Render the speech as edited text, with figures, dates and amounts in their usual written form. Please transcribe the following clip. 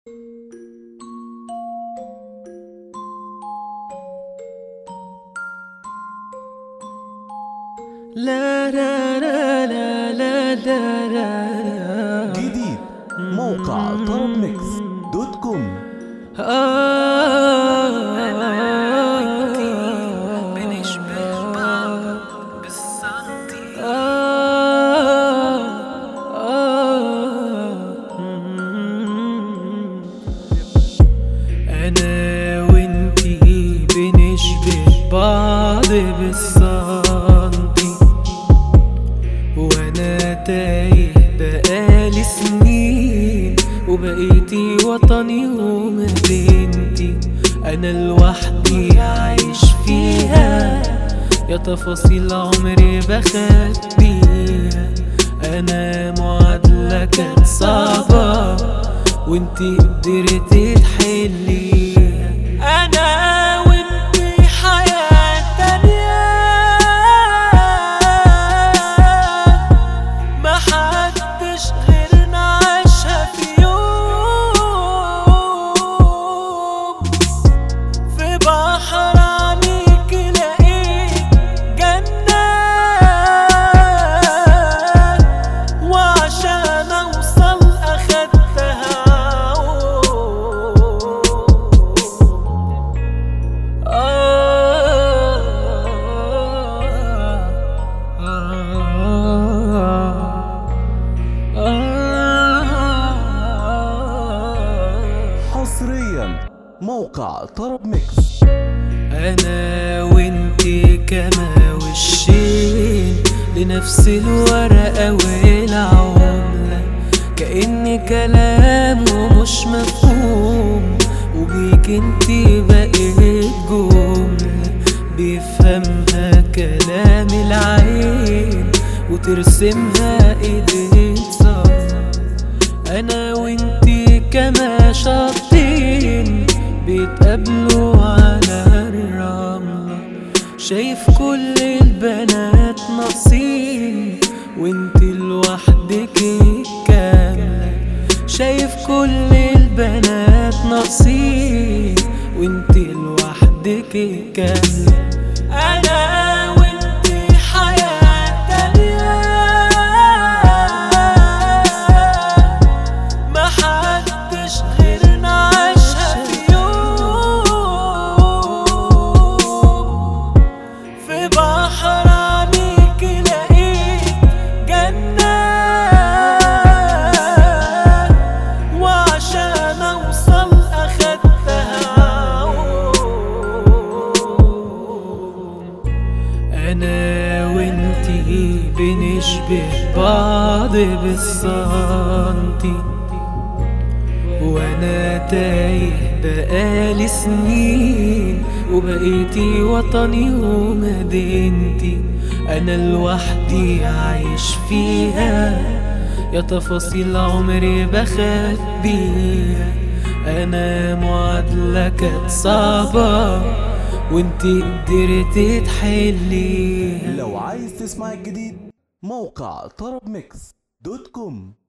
لا لا لا لا لا لا لا. جديد موقع طربميكس.com. أنا وإنتي بنشبه بعض بالسنتي، وأنا تايه بقالي سنين وبقيتي وطني ومدينتي. أنا لوحدي عايش فيها، يا تفاصيل عمري بخبيها. أنا معادلة كانت صعبة وانتي قدرتي تحليها. أنا وانتي حياة تانية محدش غيرنا عاشها في يوم. في بحر عميق لقيت جنة، وعشان أوصل أخدتها حصريا موقع طربميكس. أنا وإنتي كما وشين لنفس الورقة والعملة، كأن كلام ومش مفهوم، وبيك انتي بقيت جملة بيفهمها كلام العين وترسمها ايدين صفرا. أنا وإنتي كما شطين بيتقابلوا على الرملة، شايف كل البنات ناقصين وانتي لوحدك كاملة. شايف كل البنات ناقصين وانتي لوحدك كاملة. أنا وانتي حياة تانية محدش غيرنا عاشها في يوم. في بحر عميق لقيت جنة، وعشان أوصل أخدتها. أنا وإنتي بنشبه بعض بالسنتي، وأنا تايه بقالي سنين وبقيتي وطني ومدينتي. أنا لوحدي عايش فيها، يا تفاصيل عمري بخبيها. أنا معادلة كانت صعبة وانتي قدرتي تحليها. لو عايز تسمع الجديد موقع طربميكس.com.